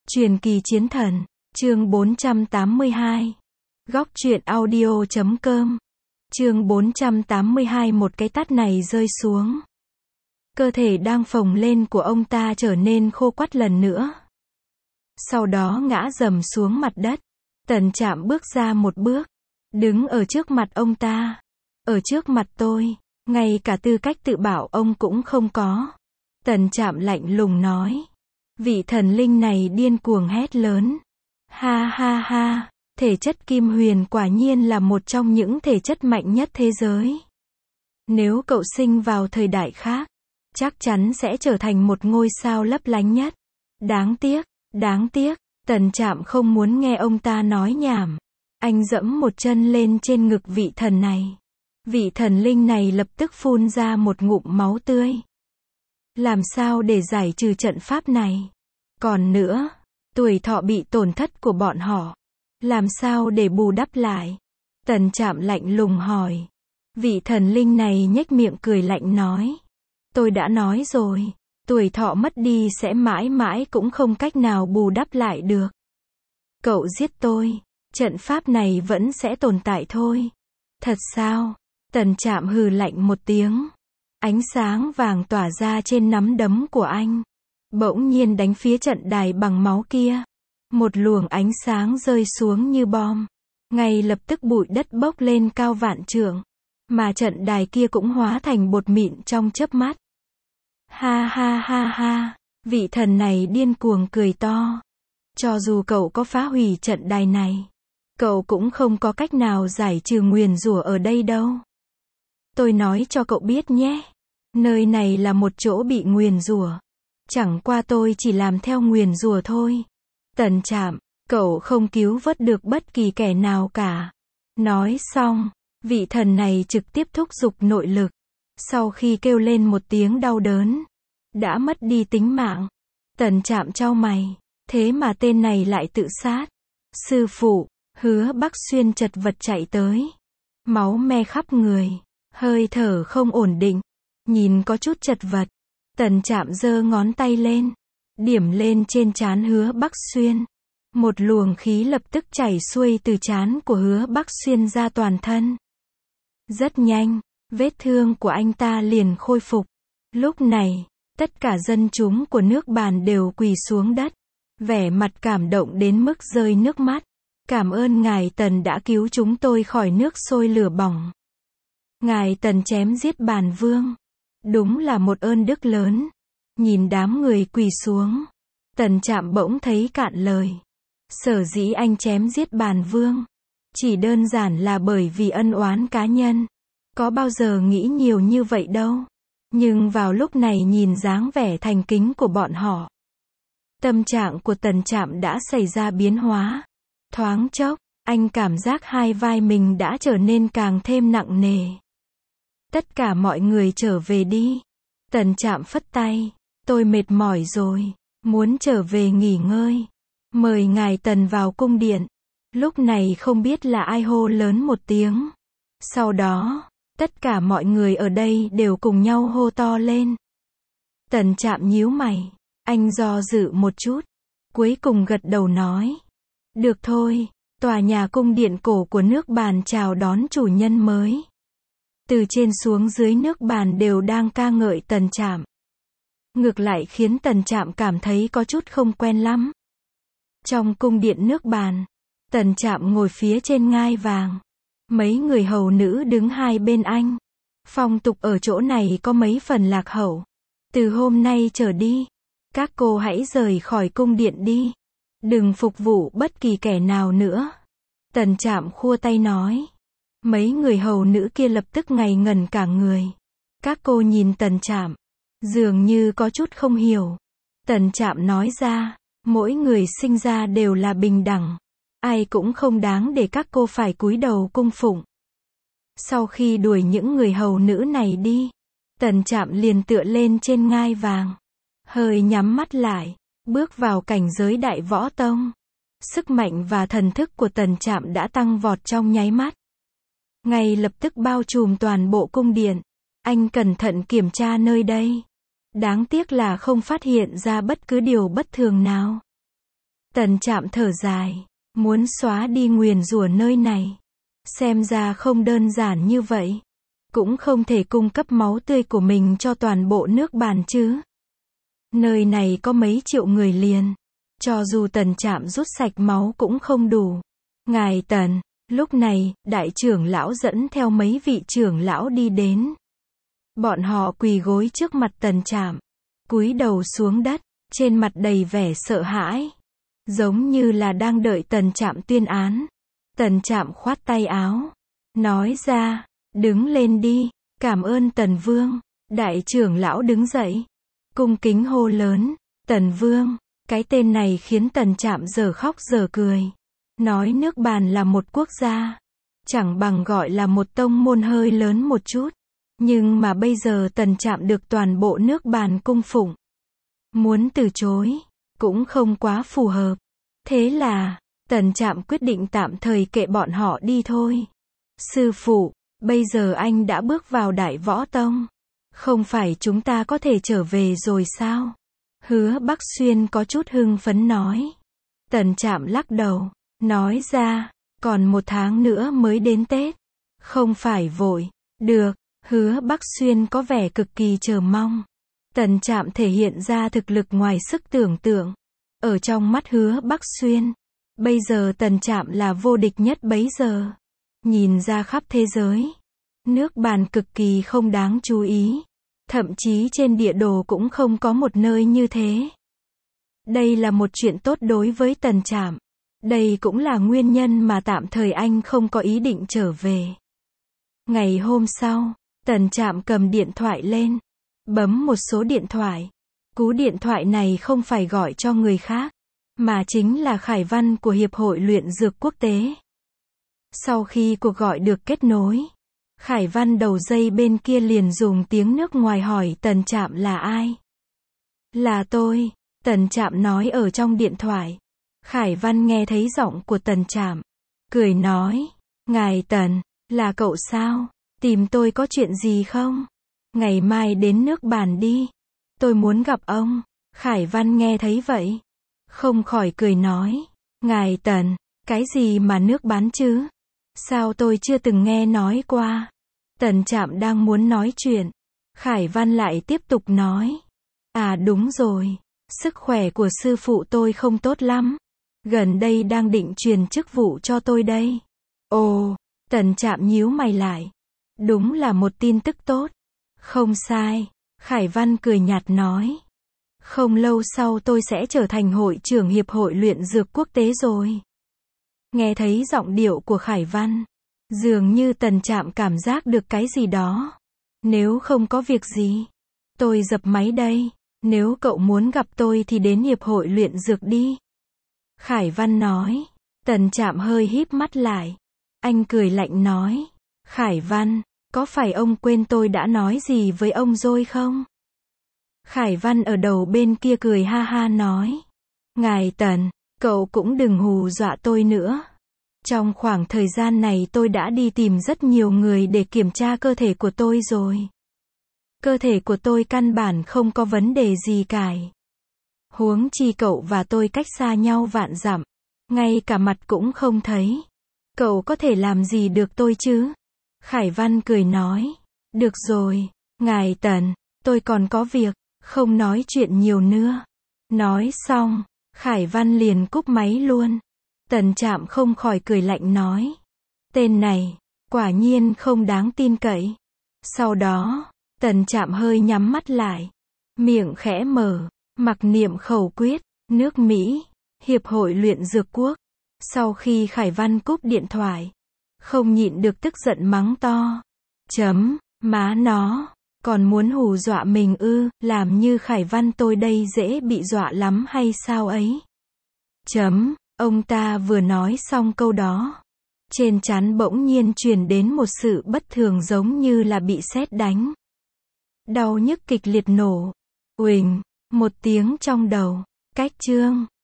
Truyền kỳ chiến thần, chương 482. Góc truyện audio.com. Chương 482. Một cái tát này rơi xuống. Cơ thể đang phồng lên của ông ta trở nên khô quắt lần nữa. Sau đó ngã rầm xuống mặt đất. Tần Trạm bước ra một bước, đứng ở trước mặt ông ta. Ở trước mặt tôi, ngay cả tư cách tự bảo ông cũng không có. Tần Trạm lạnh lùng nói. Vị thần linh này điên cuồng hét lớn. Ha ha ha, thể chất kim huyền quả nhiên là một trong những thể chất mạnh nhất thế giới. Nếu cậu sinh vào thời đại khác, chắc chắn sẽ trở thành một ngôi sao lấp lánh nhất. Đáng tiếc, Tần Trạm không muốn nghe ông ta nói nhảm. Anh giẫm một chân lên trên ngực vị thần này. Vị thần linh này lập tức phun ra một ngụm máu tươi. Làm sao để giải trừ trận pháp này? Còn nữa, tuổi thọ bị tổn thất của bọn họ, làm sao để bù đắp lại? Tần Trạm lạnh lùng hỏi. Vị thần linh này nhếch miệng cười lạnh nói. Tôi đã nói rồi, tuổi thọ mất đi sẽ mãi mãi cũng không cách nào bù đắp lại được. Cậu giết tôi, trận pháp này vẫn sẽ tồn tại thôi. Thật sao? Tần Trạm hừ lạnh một tiếng. Ánh sáng vàng tỏa ra trên nắm đấm của anh. Bỗng nhiên đánh phía trận đài bằng máu kia. Một luồng ánh sáng rơi xuống như bom. Ngay lập tức bụi đất bốc lên cao vạn trượng. Mà trận đài kia cũng hóa thành bột mịn trong chớp mắt. Ha ha ha ha, vị thần này điên cuồng cười to. Cho dù cậu có phá hủy trận đài này, cậu cũng không có cách nào giải trừ nguyền rủa ở đây đâu. Tôi nói cho cậu biết nhé. Nơi này là một chỗ bị nguyền rủa. Chẳng qua tôi chỉ làm theo nguyền rủa thôi. Tần Trạm, cậu không cứu vớt được bất kỳ kẻ nào cả. Nói xong, vị thần này trực tiếp thúc giục nội lực. Sau khi kêu lên một tiếng đau đớn, đã mất đi tính mạng. Tần Trạm chau mày, thế mà tên này lại tự sát. Sư phụ, Hứa Bắc Xuyên chật vật chạy tới. Máu me khắp người, hơi thở không ổn định, nhìn có chút chật vật. Tần Trạm giơ ngón tay lên, điểm lên trên trán Hứa Bắc Xuyên. Một luồng khí lập tức chảy xuôi từ trán của Hứa Bắc Xuyên ra toàn thân. Rất nhanh, vết thương của anh ta liền khôi phục. Lúc này, tất cả dân chúng của nước Bàn đều quỳ xuống đất, vẻ mặt cảm động đến mức rơi nước mắt. Cảm ơn ngài Tần đã cứu chúng tôi khỏi nước sôi lửa bỏng. Ngài Tần chém giết Bàn Vương. Đúng là một ơn đức lớn. Nhìn đám người quỳ xuống, Tần Trạm bỗng thấy cạn lời. Sở dĩ anh chém giết Bàn Vương, chỉ đơn giản là bởi vì ân oán cá nhân. Có bao giờ nghĩ nhiều như vậy đâu. Nhưng vào lúc này nhìn dáng vẻ thành kính của bọn họ, tâm trạng của Tần Trạm đã xảy ra biến hóa. Thoáng chốc, anh cảm giác hai vai mình đã trở nên càng thêm nặng nề. Tất cả mọi người trở về đi. Tần Trạm phất tay. Tôi mệt mỏi rồi, muốn trở về nghỉ ngơi. Mời ngài Tần vào cung điện. Lúc này không biết là ai hô lớn một tiếng. Sau đó, tất cả mọi người ở đây đều cùng nhau hô to lên. Tần Trạm nhíu mày. Anh do dự một chút, cuối cùng gật đầu nói. Được thôi, tòa nhà cung điện cổ của nước Bàn chào đón chủ nhân mới. Từ trên xuống dưới nước Bàn đều đang ca ngợi Tần Trạm. Ngược lại khiến Tần Trạm cảm thấy có chút không quen lắm. Trong cung điện nước Bàn, Tần Trạm ngồi phía trên ngai vàng. Mấy người hầu nữ đứng hai bên anh. Phong tục ở chỗ này có mấy phần lạc hậu. Từ hôm nay trở đi, các cô hãy rời khỏi cung điện đi. Đừng phục vụ bất kỳ kẻ nào nữa. Tần Trạm khua tay nói. Mấy người hầu nữ kia lập tức ngây ngẩn cả người. Các cô nhìn Tần Trạm, dường như có chút không hiểu. Tần Trạm nói ra, mỗi người sinh ra đều là bình đẳng. Ai cũng không đáng để các cô phải cúi đầu cung phụng. Sau khi đuổi những người hầu nữ này đi, Tần Trạm liền tựa lên trên ngai vàng, hơi nhắm mắt lại, bước vào cảnh giới Đại Võ Tông. Sức mạnh và thần thức của Tần Trạm đã tăng vọt trong nháy mắt. Ngay lập tức bao trùm toàn bộ cung điện. Anh cẩn thận kiểm tra nơi đây. Đáng tiếc là không phát hiện ra bất cứ điều bất thường nào. Tần Trạm thở dài, muốn xóa đi nguyền rủa nơi này. Xem ra không đơn giản như vậy. Cũng không thể cung cấp máu tươi của mình cho toàn bộ nước Bàn chứ. Nơi này có mấy triệu người liền. Cho dù Tần Trạm rút sạch máu cũng không đủ. Ngài Tần, lúc này, đại trưởng lão dẫn theo mấy vị trưởng lão đi đến. Bọn họ quỳ gối trước mặt Tần Trạm, cúi đầu xuống đất, trên mặt đầy vẻ sợ hãi. Giống như là đang đợi Tần Trạm tuyên án. Tần Trạm khoát tay áo, nói ra, đứng lên đi, cảm ơn Tần Vương. Đại trưởng lão đứng dậy, cung kính hô lớn, Tần Vương. Cái tên này khiến Tần Trạm giờ khóc giờ cười. Nói nước Bàn là một quốc gia, chẳng bằng gọi là một tông môn hơi lớn một chút. Nhưng mà bây giờ Tần Trạm được toàn bộ nước Bàn cung phụng. Muốn từ chối, cũng không quá phù hợp. Thế là, Tần Trạm quyết định tạm thời kệ bọn họ đi thôi. Sư phụ, bây giờ anh đã bước vào Đại Võ Tông. Không phải chúng ta có thể trở về rồi sao? Hứa Bắc Xuyên có chút hưng phấn nói. Tần Trạm lắc đầu, nói ra, còn 1 tháng nữa mới đến Tết. Không phải vội. Được, Hứa Bắc Xuyên có vẻ cực kỳ chờ mong. Tần Trạm thể hiện ra thực lực ngoài sức tưởng tượng. Ở trong mắt Hứa Bắc Xuyên, bây giờ Tần Trạm là vô địch nhất bấy giờ. Nhìn ra khắp thế giới, nước Bàn cực kỳ không đáng chú ý. Thậm chí trên địa đồ cũng không có một nơi như thế. Đây là một chuyện tốt đối với Tần Trạm. Đây cũng là nguyên nhân mà tạm thời anh không có ý định trở về. Ngày hôm sau, Tần Trạm cầm điện thoại lên, bấm một số điện thoại. Cú điện thoại này không phải gọi cho người khác, mà chính là Khải Văn của Hiệp hội Luyện Dược Quốc tế. Sau khi cuộc gọi được kết nối, Khải Văn đầu dây bên kia liền dùng tiếng nước ngoài hỏi Tần Trạm là ai. Là tôi, Tần Trạm nói ở trong điện thoại. Khải Văn nghe thấy giọng của Tần Trạm, cười nói, ngài Tần, là cậu sao? Tìm tôi có chuyện gì không? Ngày mai đến nước Bàn đi. Tôi muốn gặp ông. Khải Văn nghe thấy vậy, không khỏi cười nói, ngài Tần, cái gì mà nước bán chứ? Sao tôi chưa từng nghe nói qua? Tần Trạm đang muốn nói chuyện, Khải Văn lại tiếp tục nói, à đúng rồi, sức khỏe của sư phụ tôi không tốt lắm. Gần đây đang định truyền chức vụ cho tôi đây. Ồ, Tần Trạm nhíu mày lại. Đúng là một tin tức tốt. Không sai, Khải Văn cười nhạt nói. Không lâu sau tôi sẽ trở thành hội trưởng Hiệp hội Luyện Dược Quốc tế rồi. Nghe thấy giọng điệu của Khải Văn, dường như Tần Trạm cảm giác được cái gì đó. Nếu không có việc gì, tôi dập máy đây. Nếu cậu muốn gặp tôi thì đến Hiệp hội Luyện Dược đi. Khải Văn nói. Tần Trạm hơi híp mắt lại. Anh cười lạnh nói. Khải Văn, có phải ông quên tôi đã nói gì với ông rồi không? Khải Văn ở đầu bên kia cười ha ha nói. Ngài Tần, cậu cũng đừng hù dọa tôi nữa. Trong khoảng thời gian này tôi đã đi tìm rất nhiều người để kiểm tra cơ thể của tôi rồi. Cơ thể của tôi căn bản không có vấn đề gì cả. Huống chi cậu và tôi cách xa nhau vạn dặm, ngay cả mặt cũng không thấy. Cậu có thể làm gì được tôi chứ? Khải Văn cười nói. Được rồi, ngài Tần, tôi còn có việc, không nói chuyện nhiều nữa. Nói xong, Khải Văn liền cúp máy luôn. Tần Trạm không khỏi cười lạnh nói. Tên này, quả nhiên không đáng tin cậy. Sau đó, Tần Trạm hơi nhắm mắt lại, miệng khẽ mở, mặc niệm khẩu quyết, nước Mỹ, Hiệp hội Luyện Dược Quốc. Sau khi Khải Văn cúp điện thoại, không nhịn được tức giận mắng to. Má nó, còn muốn hù dọa mình ư, làm như Khải Văn tôi đây dễ bị dọa lắm hay sao ấy? Ông ta vừa nói xong câu đó, trên trán bỗng nhiên truyền đến một sự bất thường giống như là bị sét đánh. Đau nhức kịch liệt nổ. Uỳnh, một tiếng trong đầu. Cách chương